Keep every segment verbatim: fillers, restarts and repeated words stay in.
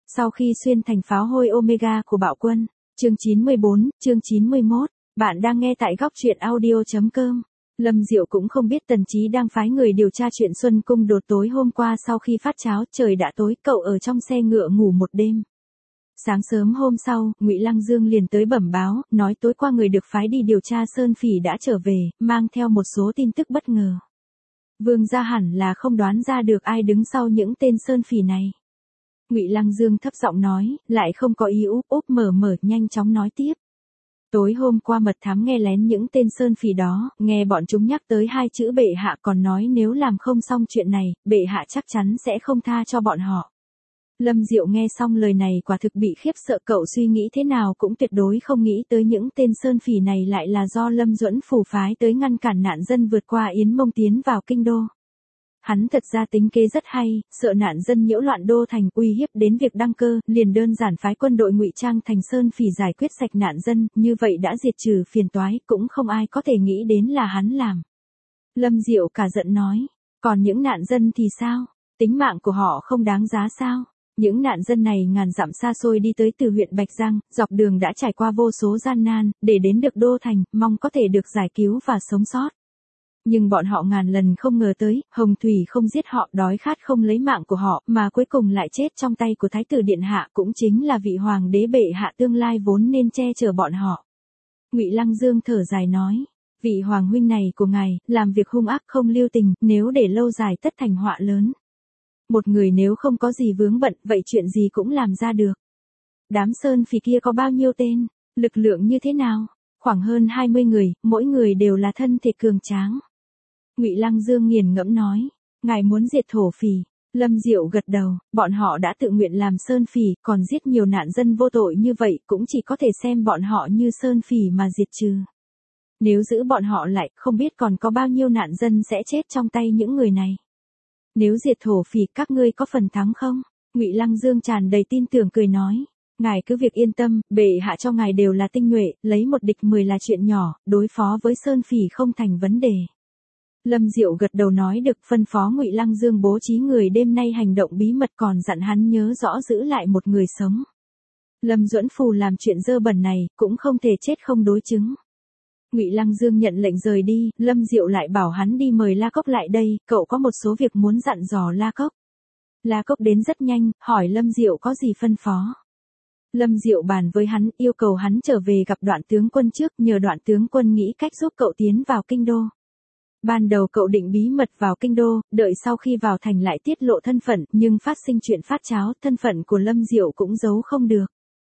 Sau khi xuyên thành pháo hôi Omega của bạo quân, chương chín mươi bốn, chương chín mươi mốt, bạn đang nghe tại góc truyện audio chấm com. Lâm Diệu cũng không biết Tần Chí đang phái người điều tra chuyện Xuân Cung đột tối hôm qua sau khi phát cháo, trời đã tối, cậu ở trong xe ngựa ngủ một đêm. Sáng sớm hôm sau, Ngụy Lăng Dương liền tới bẩm báo, nói tối qua người được phái đi điều tra Sơn Phỉ đã trở về, mang theo một số tin tức bất ngờ. Vương gia hẳn là không đoán ra được ai đứng sau những tên Sơn Phỉ này. Ngụy Lăng Dương thấp giọng nói, lại không có ý úp úp mở mở, nhanh chóng nói tiếp. Tối hôm qua mật thám nghe lén những tên Sơn Phỉ đó, nghe bọn chúng nhắc tới hai chữ bệ hạ, còn nói nếu làm không xong chuyện này, bệ hạ chắc chắn sẽ không tha cho bọn họ. Lâm Diệu nghe xong lời này quả thực bị khiếp sợ, cậu suy nghĩ thế nào cũng tuyệt đối không nghĩ tới những tên Sơn Phỉ này lại là do Lâm Duẫn Phủ phái tới ngăn cản nạn dân vượt qua Yến Mông tiến vào kinh đô. Hắn thật ra tính kế rất hay, sợ nạn dân nhiễu loạn đô thành, uy hiếp đến việc đăng cơ, liền đơn giản phái quân đội ngụy trang thành Sơn Phỉ giải quyết sạch nạn dân, như vậy đã diệt trừ phiền toái, cũng không ai có thể nghĩ đến là hắn làm. Lâm Diệu cả giận nói, còn những nạn dân thì sao? Tính mạng của họ không đáng giá sao? Những nạn dân này ngàn dặm xa xôi đi tới từ huyện Bạch Giang, dọc đường đã trải qua vô số gian nan, để đến được đô thành, mong có thể được giải cứu và sống sót. Nhưng bọn họ ngàn lần không ngờ tới, Hồng Thủy không giết họ, đói khát không lấy mạng của họ, mà cuối cùng lại chết trong tay của Thái tử Điện Hạ, cũng chính là vị hoàng đế bệ hạ tương lai vốn nên che chở bọn họ. Ngụy Lăng Dương thở dài nói, vị hoàng huynh này của ngài, làm việc hung ác không lưu tình, nếu để lâu dài tất thành họa lớn. Một người nếu không có gì vướng bận, vậy chuyện gì cũng làm ra được. Đám Sơn Phỉ kia có bao nhiêu tên, lực lượng như thế nào? Khoảng hơn hai mươi người, mỗi người đều là thân thể cường tráng. Ngụy Lăng Dương nghiền ngẫm nói, ngài muốn diệt thổ phỉ. Lâm Diệu gật đầu, bọn họ đã tự nguyện làm Sơn Phỉ, còn giết nhiều nạn dân vô tội như vậy, cũng chỉ có thể xem bọn họ như Sơn Phỉ mà diệt trừ. Nếu giữ bọn họ lại, không biết còn có bao nhiêu nạn dân sẽ chết trong tay những người này. Nếu diệt thổ phỉ, các ngươi có phần thắng không? Ngụy Lăng Dương tràn đầy tin tưởng cười nói, ngài cứ việc yên tâm, bệ hạ cho ngài đều là tinh nhuệ, lấy một địch mười là chuyện nhỏ, đối phó với Sơn Phỉ không thành vấn đề. Lâm Diệu gật đầu nói được, phân phó Ngụy Lăng Dương bố trí người đêm nay hành động bí mật, còn dặn hắn nhớ rõ giữ lại một người sống. Lâm Duẫn Phù làm chuyện dơ bẩn này, cũng không thể chết không đối chứng. Ngụy Lăng Dương nhận lệnh rời đi, Lâm Diệu lại bảo hắn đi mời La Cốc lại đây, cậu có một số việc muốn dặn dò La Cốc. La Cốc đến rất nhanh, hỏi Lâm Diệu có gì phân phó. Lâm Diệu bàn với hắn, yêu cầu hắn trở về gặp Đoạn tướng quân trước, nhờ Đoạn tướng quân nghĩ cách giúp cậu tiến vào kinh đô. Ban đầu cậu định bí mật vào kinh đô, đợi sau khi vào thành lại tiết lộ thân phận, nhưng phát sinh chuyện phát cháo, thân phận của Lâm Diệu cũng giấu không được.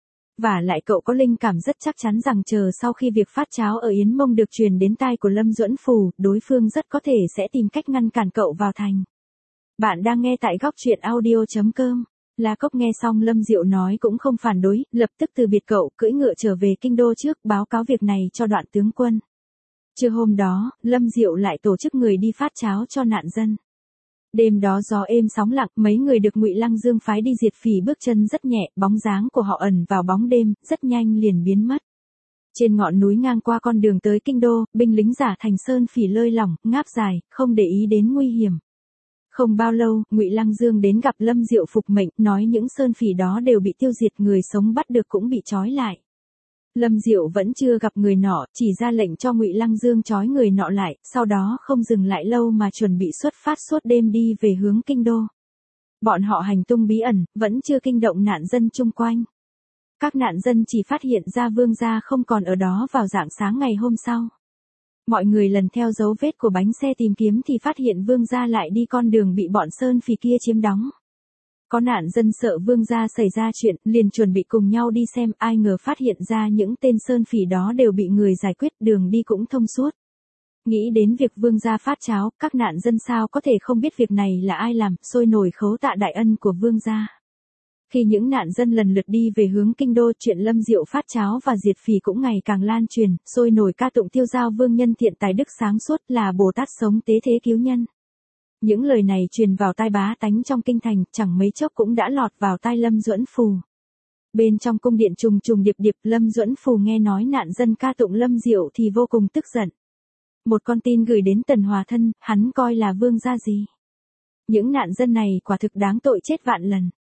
Và lại cậu có linh cảm rất chắc chắn rằng chờ sau khi việc phát cháo ở Yến Mông được truyền đến tai của Lâm Duẫn Phù, đối phương rất có thể sẽ tìm cách ngăn cản cậu vào thành. Bạn đang nghe tại góc truyện audio chấm com. La Cốc nghe xong Lâm Diệu nói cũng không phản đối, lập tức từ biệt cậu, cưỡi ngựa trở về kinh đô trước, báo cáo việc này cho Đoạn tướng quân. Trưa hôm đó, Lâm Diệu lại tổ chức người đi phát cháo cho nạn dân. Đêm đó gió êm sóng lặng, mấy người được Ngụy Lăng Dương phái đi diệt phỉ bước chân rất nhẹ, bóng dáng của họ ẩn vào bóng đêm, rất nhanh liền biến mất. Trên ngọn núi ngang qua con đường tới kinh đô, binh lính giả thành Sơn Phỉ lơi lỏng, ngáp dài, không để ý đến nguy hiểm. Không bao lâu, Ngụy Lăng Dương đến gặp Lâm Diệu phục mệnh, nói những Sơn Phỉ đó đều bị tiêu diệt, người sống bắt được cũng bị trói lại. Lâm Diệu vẫn chưa gặp người nọ, chỉ ra lệnh cho Ngụy Lăng Dương trói người nọ lại, sau đó không dừng lại lâu mà chuẩn bị xuất phát suốt đêm đi về hướng kinh đô. Bọn họ hành tung bí ẩn, vẫn chưa kinh động nạn dân chung quanh. Các nạn dân chỉ phát hiện ra vương gia không còn ở đó vào rạng sáng ngày hôm sau. Mọi người lần theo dấu vết của bánh xe tìm kiếm thì phát hiện vương gia lại đi con đường bị bọn Sơn Phỉ kia chiếm đóng. Có nạn dân sợ vương gia xảy ra chuyện, liền chuẩn bị cùng nhau đi xem, ai ngờ phát hiện ra những tên Sơn Phỉ đó đều bị người giải quyết, đường đi cũng thông suốt. Nghĩ đến việc vương gia phát cháo, các nạn dân sao có thể không biết việc này là ai làm, sôi nổi khấu tạ đại ân của vương gia. Khi những nạn dân lần lượt đi về hướng kinh đô, chuyện Lâm Diệu phát cháo và diệt phỉ cũng ngày càng lan truyền, sôi nổi ca tụng tiêu giao vương nhân thiện tài đức sáng suốt, là Bồ Tát sống tế thế cứu nhân. Những lời này truyền vào tai bá tánh trong kinh thành, chẳng mấy chốc cũng đã lọt vào tai Lâm Duẫn Phù. Bên trong cung điện trùng trùng điệp điệp, Lâm Duẫn Phù nghe nói nạn dân ca tụng Lâm Diệu thì vô cùng tức giận. Một con tin gửi đến Tần Hòa Thân, hắn coi là vương gia gì. Những nạn dân này quả thực đáng tội chết vạn lần.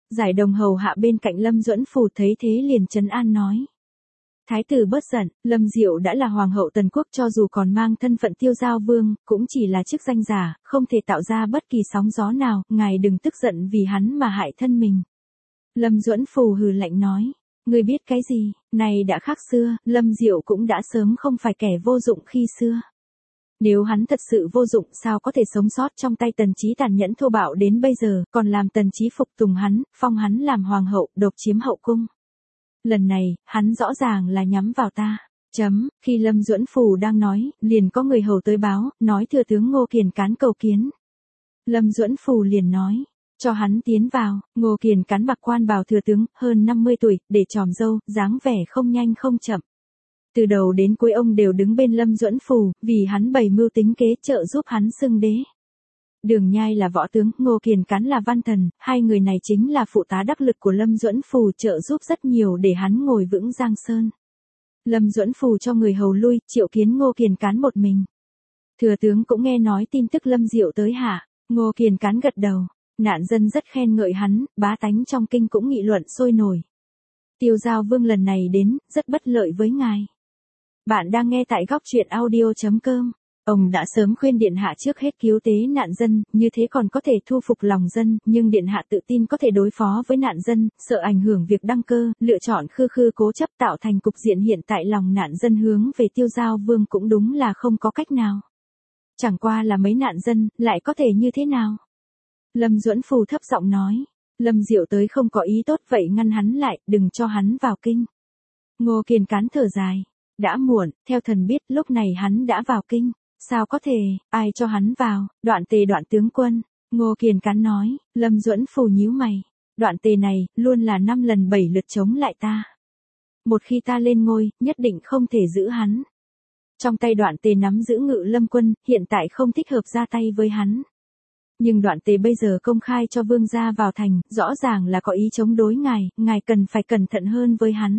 Giải đồng hầu hạ bên cạnh Lâm Duẫn Phù thấy thế liền trấn an nói. Thái tử bớt giận, Lâm Diệu đã là hoàng hậu Tần Quốc, cho dù còn mang thân phận Tiêu Giao Vương, cũng chỉ là chức danh giả, không thể tạo ra bất kỳ sóng gió nào, ngài đừng tức giận vì hắn mà hại thân mình. Lâm Duẫn Phù hừ lạnh nói, ngươi biết cái gì, này đã khác xưa, Lâm Diệu cũng đã sớm không phải kẻ vô dụng khi xưa. Nếu hắn thật sự vô dụng sao có thể sống sót trong tay Tần Chí tàn nhẫn thô bạo đến bây giờ, còn làm Tần Chí phục tùng hắn, phong hắn làm hoàng hậu, độc chiếm hậu cung. Lần này, hắn rõ ràng là nhắm vào ta. Chấm, khi Lâm Duẫn Phù đang nói, liền có người hầu tới báo, nói thừa tướng Ngô Kiền Cán cầu kiến. Lâm Duẫn Phù liền nói, cho hắn tiến vào. Ngô Kiền Cán mặc quan bào thừa tướng, hơn năm mươi tuổi, để tròm râu, dáng vẻ không nhanh không chậm. Từ đầu đến cuối ông đều đứng bên Lâm Duẫn Phù, vì hắn bày mưu tính kế trợ giúp hắn xưng đế. Đường Nhai là võ tướng, Ngô Kiền Cán là văn thần, hai người này chính là phụ tá đắc lực của Lâm Duẫn Phù, trợ giúp rất nhiều để hắn ngồi vững Giang Sơn. Lâm Duẫn Phù cho người hầu lui, triệu kiến Ngô Kiền Cán một mình. Thừa tướng cũng nghe nói tin tức Lâm Diệu tới hả? Ngô Kiền Cán gật đầu, nạn dân rất khen ngợi hắn, bá tánh trong kinh cũng nghị luận sôi nổi. Tiêu Giao Vương lần này đến, rất bất lợi với ngài. Bạn đang nghe tại góc truyện audio chấm com. Ông đã sớm khuyên Điện Hạ trước hết cứu tế nạn dân, như thế còn có thể thu phục lòng dân, nhưng Điện Hạ tự tin có thể đối phó với nạn dân, sợ ảnh hưởng việc đăng cơ, lựa chọn khư khư cố chấp tạo thành cục diện hiện tại lòng nạn dân hướng về Tiêu Giao Vương cũng đúng là không có cách nào. Chẳng qua là mấy nạn dân, lại có thể như thế nào? Lâm Duẫn Phù thấp giọng nói, Lâm Diệu tới không có ý tốt vậy ngăn hắn lại, đừng cho hắn vào kinh. Ngô Kiền Cán thở dài, đã muộn, theo thần biết lúc này hắn đã vào kinh. Sao có thể, ai cho hắn vào? Đoạn Tề Đoạn tướng quân. Ngô Kiền Cán nói. Lâm Duẫn Phù nhíu mày. Đoạn Tề này, luôn là năm lần bảy lượt chống lại ta. Một khi ta lên ngôi, nhất định không thể giữ hắn. Trong tay Đoạn Tề nắm giữ Ngự Lâm quân, hiện tại không thích hợp ra tay với hắn. Nhưng Đoạn Tề bây giờ công khai cho vương gia vào thành, rõ ràng là có ý chống đối ngài, ngài cần phải cẩn thận hơn với hắn.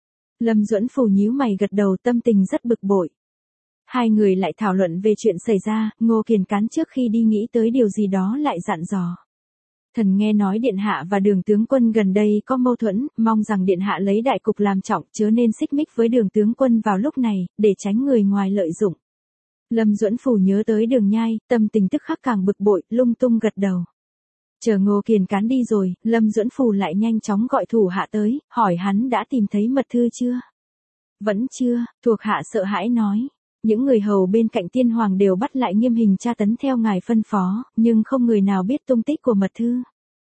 Lâm Duẫn Phù nhíu mày gật đầu, tâm tình rất bực bội. Hai người lại thảo luận về chuyện xảy ra, Ngô Kiền Cán trước khi đi nghĩ tới điều gì đó lại dặn dò. Thần nghe nói Điện Hạ và Đường tướng quân gần đây có mâu thuẫn, mong rằng Điện Hạ lấy đại cục làm trọng, chớ nên xích mích với Đường tướng quân vào lúc này, để tránh người ngoài lợi dụng. Lâm Duẫn Phù nhớ tới Đường Nhai, tâm tình tức khắc càng bực bội, lung tung gật đầu. Chờ Ngô Kiền Cán đi rồi, Lâm Duẫn Phù lại nhanh chóng gọi thủ hạ tới, hỏi hắn đã tìm thấy mật thư chưa? Vẫn chưa, thuộc hạ sợ hãi nói. Những người hầu bên cạnh tiên hoàng đều bắt lại nghiêm hình tra tấn theo ngài phân phó, nhưng không người nào biết tung tích của mật thư.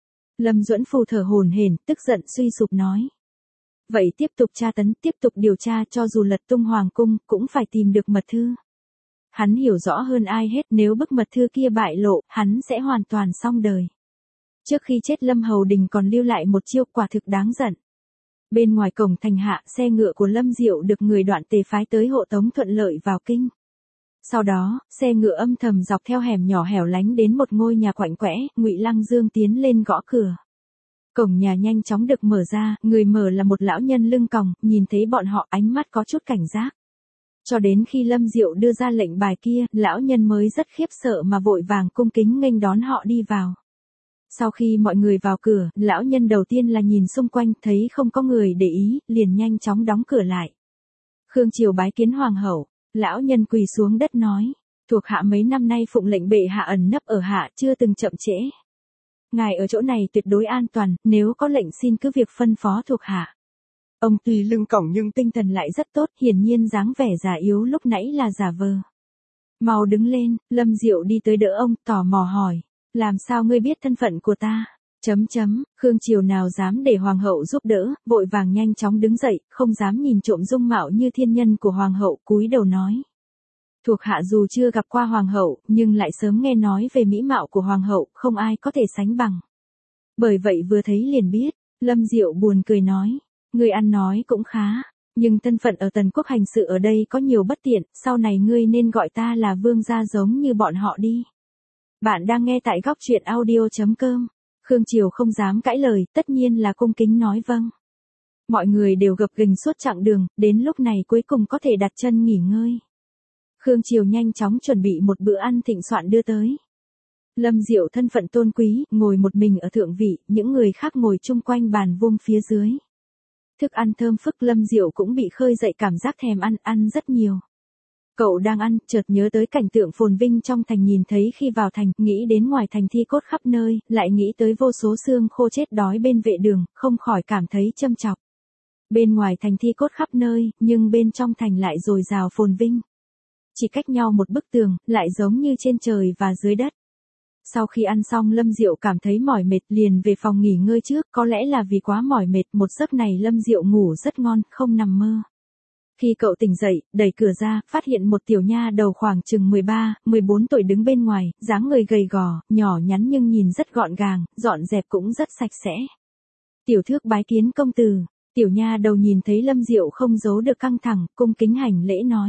Lâm Duẫn Phù thở hổn hển, tức giận suy sụp nói. Vậy tiếp tục tra tấn, tiếp tục điều tra, cho dù lật tung hoàng cung, cũng phải tìm được mật thư. Hắn hiểu rõ hơn ai hết, nếu bức mật thư kia bại lộ, hắn sẽ hoàn toàn xong đời. Trước khi chết Lâm Hầu Đình còn lưu lại một chiêu, quả thực đáng giận. Bên ngoài cổng thành hạ, xe ngựa của Lâm Diệu được người Đoạn Tề phái tới hộ tống thuận lợi vào kinh. Sau đó, xe ngựa âm thầm dọc theo hẻm nhỏ hẻo lánh đến một ngôi nhà quạnh quẽ, Ngụy Lăng Dương tiến lên gõ cửa. Cổng nhà nhanh chóng được mở ra, người mở là một lão nhân lưng còng, nhìn thấy bọn họ ánh mắt có chút cảnh giác. Cho đến khi Lâm Diệu đưa ra lệnh bài kia, lão nhân mới rất khiếp sợ mà vội vàng cung kính nghênh đón họ đi vào. Sau khi mọi người vào cửa, lão nhân đầu tiên là nhìn xung quanh, thấy không có người để ý, liền nhanh chóng đóng cửa lại. Khương Triều bái kiến hoàng hậu, lão nhân quỳ xuống đất nói, thuộc hạ mấy năm nay phụng lệnh bệ hạ ẩn nấp ở hạ, chưa từng chậm trễ. Ngài ở chỗ này tuyệt đối an toàn, nếu có lệnh xin cứ việc phân phó thuộc hạ. Ông tuy lưng còng nhưng tinh thần lại rất tốt, hiển nhiên dáng vẻ già yếu lúc nãy là giả vờ. Mau đứng lên, Lâm Diệu đi tới đỡ ông, tò mò hỏi. Làm sao ngươi biết thân phận của ta? Chấm chấm, Khương Triều nào dám để hoàng hậu giúp đỡ, vội vàng nhanh chóng đứng dậy, không dám nhìn trộm dung mạo như thiên nhân của hoàng hậu, cúi đầu nói. Thuộc hạ dù chưa gặp qua hoàng hậu, nhưng lại sớm nghe nói về mỹ mạo của hoàng hậu, không ai có thể sánh bằng. Bởi vậy vừa thấy liền biết, Lâm Diệu buồn cười nói, ngươi ăn nói cũng khá, nhưng thân phận ở Tần Quốc hành sự ở đây có nhiều bất tiện, sau này ngươi nên gọi ta là vương gia giống như bọn họ đi. Bạn đang nghe tại góc truyện audio chấm com. Khương Triều không dám cãi lời, tất nhiên là cung kính nói vâng. Mọi người đều gập ghềnh suốt chặng đường, đến lúc này cuối cùng có thể đặt chân nghỉ ngơi. Khương Triều nhanh chóng chuẩn bị một bữa ăn thịnh soạn đưa tới. Lâm Diệu thân phận tôn quý, ngồi một mình ở thượng vị, những người khác ngồi chung quanh bàn vuông phía dưới. Thức ăn thơm phức, Lâm Diệu cũng bị khơi dậy cảm giác thèm ăn, ăn rất nhiều. Cậu đang ăn, chợt nhớ tới cảnh tượng phồn vinh trong thành, nhìn thấy khi vào thành, nghĩ đến ngoài thành thi cốt khắp nơi, lại nghĩ tới vô số xương khô chết đói bên vệ đường, không khỏi cảm thấy châm chọc. Bên ngoài thành thi cốt khắp nơi, nhưng bên trong thành lại dồi dào phồn vinh. Chỉ cách nhau một bức tường, lại giống như trên trời và dưới đất. Sau khi ăn xong, Lâm Diệu cảm thấy mỏi mệt, liền về phòng nghỉ ngơi trước, có lẽ là vì quá mỏi mệt, một giấc này Lâm Diệu ngủ rất ngon, không nằm mơ. Khi cậu tỉnh dậy, đẩy cửa ra, phát hiện một tiểu nha đầu khoảng chừng mười ba, mười bốn tuổi đứng bên ngoài, dáng người gầy gò, nhỏ nhắn nhưng nhìn rất gọn gàng, dọn dẹp cũng rất sạch sẽ. Tiểu Thước bái kiến công tử. Tiểu nha đầu nhìn thấy Lâm Diệu không giấu được căng thẳng, cung kính hành lễ nói.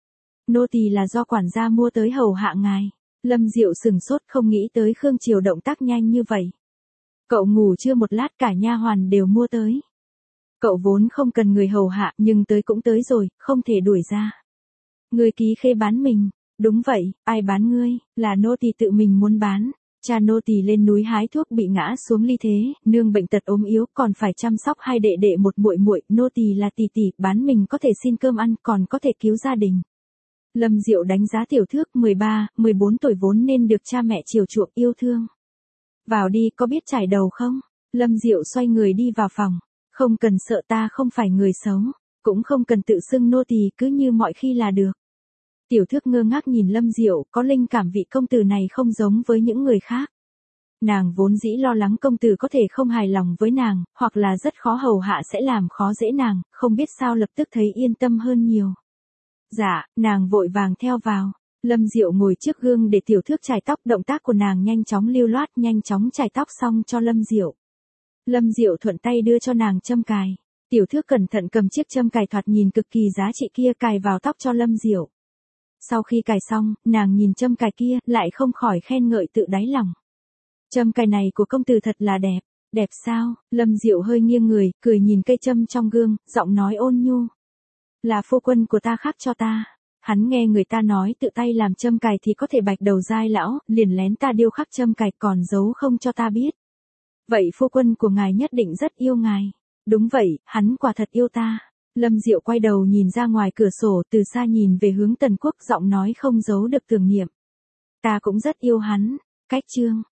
Nô tỳ là do quản gia mua tới hầu hạ ngài. Lâm Diệu sừng sốt, không nghĩ tới Khương Triều động tác nhanh như vậy. Cậu ngủ chưa một lát, cả nha hoàn đều mua tới. Cậu vốn không cần người hầu hạ, nhưng tới cũng tới rồi, không thể đuổi ra. Ngươi ký khê bán mình. Đúng vậy, ai bán ngươi, là nô tỳ tự mình muốn bán. Cha nô tỳ lên núi hái thuốc bị ngã xuống ly thế, nương bệnh tật ốm yếu, còn phải chăm sóc hai đệ đệ một muội muội, nô tỳ là tỷ tỷ, bán mình có thể xin cơm ăn, còn có thể cứu gia đình. Lâm Diệu đánh giá Tiểu Thước mười ba, mười bốn tuổi vốn nên được cha mẹ chiều chuộng yêu thương. Vào đi, có biết chải đầu không? Lâm Diệu xoay người đi vào phòng. Không cần sợ, ta không phải người xấu, cũng không cần tự xưng nô tỳ, cứ như mọi khi là được. Tiểu Thước ngơ ngác nhìn Lâm Diệu, có linh cảm vị công tử này không giống với những người khác. Nàng vốn dĩ lo lắng công tử có thể không hài lòng với nàng, hoặc là rất khó hầu hạ sẽ làm khó dễ nàng, không biết sao lập tức thấy yên tâm hơn nhiều. Dạ, nàng vội vàng theo vào. Lâm Diệu ngồi trước gương để Tiểu Thước chải tóc, động tác của nàng nhanh chóng lưu loát, nhanh chóng chải tóc xong cho Lâm Diệu. Lâm Diệu thuận tay đưa cho nàng châm cài. Tiểu Thước cẩn thận cầm chiếc châm cài thoạt nhìn cực kỳ giá trị kia cài vào tóc cho Lâm Diệu. Sau khi cài xong, nàng nhìn châm cài kia, lại không khỏi khen ngợi tự đáy lòng. Châm cài này của công tử thật là đẹp. Đẹp sao? Lâm Diệu hơi nghiêng người, cười nhìn cây châm trong gương, giọng nói ôn nhu. Là phu quân của ta khắc cho ta. Hắn nghe người ta nói tự tay làm châm cài thì có thể bạch đầu giai lão, liền lén ta điêu khắc châm cài, còn giấu không cho ta biết. Vậy phu quân của ngài nhất định rất yêu ngài. Đúng vậy, hắn quả thật yêu ta. Lâm Diệu quay đầu nhìn ra ngoài cửa sổ, từ xa nhìn về hướng Tần Quốc, giọng nói không giấu được tưởng niệm. Ta cũng rất yêu hắn. Cách chương